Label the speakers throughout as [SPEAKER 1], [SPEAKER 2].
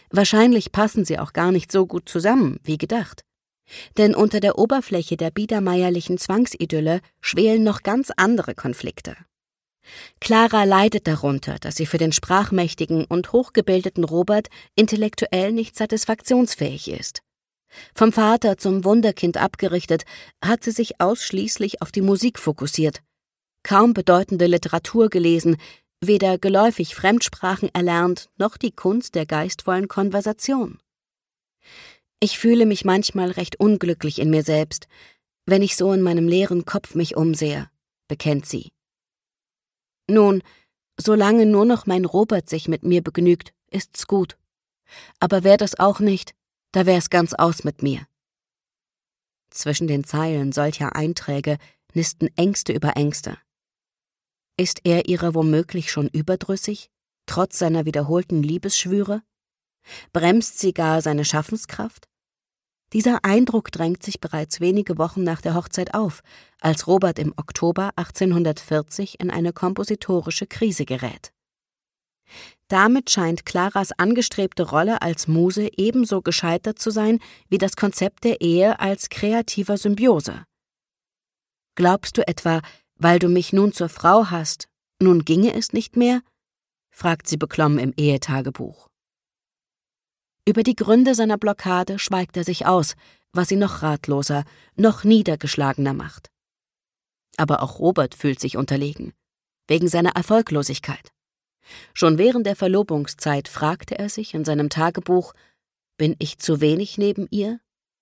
[SPEAKER 1] Wahrscheinlich passen sie auch gar nicht so gut zusammen, wie gedacht. Denn unter der Oberfläche der biedermeierlichen Zwangsidylle schwelen noch ganz andere Konflikte. Clara leidet darunter, dass sie für den sprachmächtigen und hochgebildeten Robert intellektuell nicht satisfaktionsfähig ist. Vom Vater zum Wunderkind abgerichtet, hat sie sich ausschließlich auf die Musik fokussiert, kaum bedeutende Literatur gelesen, weder geläufig Fremdsprachen erlernt, noch die Kunst der geistvollen Konversation. Ich fühle mich manchmal recht unglücklich in mir selbst, wenn ich so in meinem leeren Kopf mich umsehe, bekennt sie. Nun, solange nur noch mein Robert sich mit mir begnügt, ist's gut. Aber wär das auch nicht, da wär's ganz aus mit mir. Zwischen den Zeilen solcher Einträge nisten Ängste über Ängste. Ist er ihrer womöglich schon überdrüssig, trotz seiner wiederholten Liebesschwüre? Bremst sie gar seine Schaffenskraft? Dieser Eindruck drängt sich bereits wenige Wochen nach der Hochzeit auf, als Robert im Oktober 1840 in eine kompositorische Krise gerät. Damit scheint Claras angestrebte Rolle als Muse ebenso gescheitert zu sein wie das Konzept der Ehe als kreativer Symbiose. »Glaubst du etwa, weil du mich nun zur Frau hast, nun ginge es nicht mehr?« fragt sie beklommen im Ehetagebuch. Über die Gründe seiner Blockade schweigt er sich aus, was sie noch ratloser, noch niedergeschlagener macht. Aber auch Robert fühlt sich unterlegen, wegen seiner Erfolglosigkeit. Schon während der Verlobungszeit fragte er sich in seinem Tagebuch: »Bin ich zu wenig neben ihr?«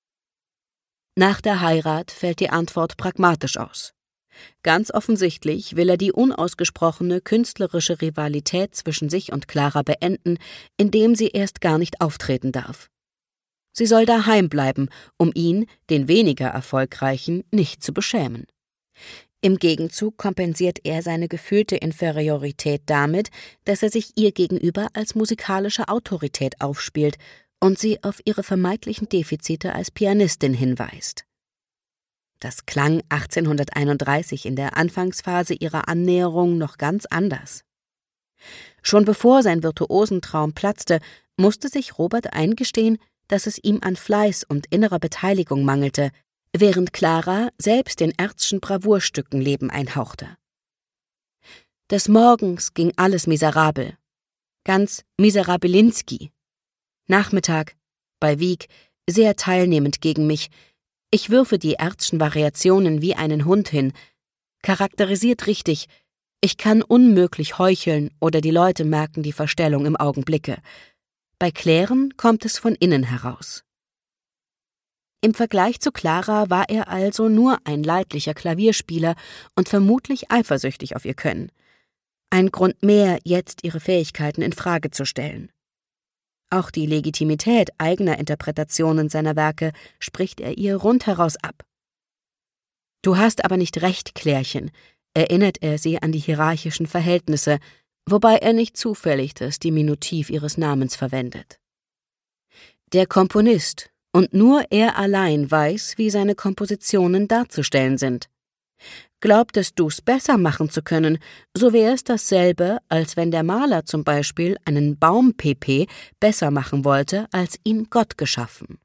[SPEAKER 1] Nach der Heirat fällt die Antwort pragmatisch aus. Ganz offensichtlich will er die unausgesprochene künstlerische Rivalität zwischen sich und Clara beenden, indem sie erst gar nicht auftreten darf. Sie soll daheim bleiben, um ihn, den weniger Erfolgreichen, nicht zu beschämen. Im Gegenzug kompensiert er seine gefühlte Inferiorität damit, dass er sich ihr gegenüber als musikalische Autorität aufspielt und sie auf ihre vermeintlichen Defizite als Pianistin hinweist. Das klang 1831 in der Anfangsphase ihrer Annäherung noch ganz anders. Schon bevor sein Virtuosentraum platzte, musste sich Robert eingestehen, dass es ihm an Fleiß und innerer Beteiligung mangelte, während Clara selbst den Erzschen Bravourstücken Leben einhauchte. Des Morgens ging alles miserabel, ganz miserabilinski. Nachmittag, bei Wieck, sehr teilnehmend gegen mich. Ich würfe die Erzschen Variationen wie einen Hund hin, charakterisiert richtig. Ich kann unmöglich heucheln oder die Leute merken die Verstellung im Augenblicke. Bei Klären kommt es von innen heraus. Im Vergleich zu Clara war er also nur ein leidlicher Klavierspieler und vermutlich eifersüchtig auf ihr Können. Ein Grund mehr, jetzt ihre Fähigkeiten in Frage zu stellen. Auch die Legitimität eigener Interpretationen seiner Werke spricht er ihr rundheraus ab. »Du hast aber nicht recht, Klärchen«, erinnert er sie an die hierarchischen Verhältnisse, wobei er nicht zufällig das Diminutiv ihres Namens verwendet. Der Komponist, und nur er allein weiß, wie seine Kompositionen darzustellen sind. Glaubtest du's besser machen zu können, so wäre es dasselbe, als wenn der Maler zum Beispiel einen Baum-PP besser machen wollte, als ihn Gott geschaffen.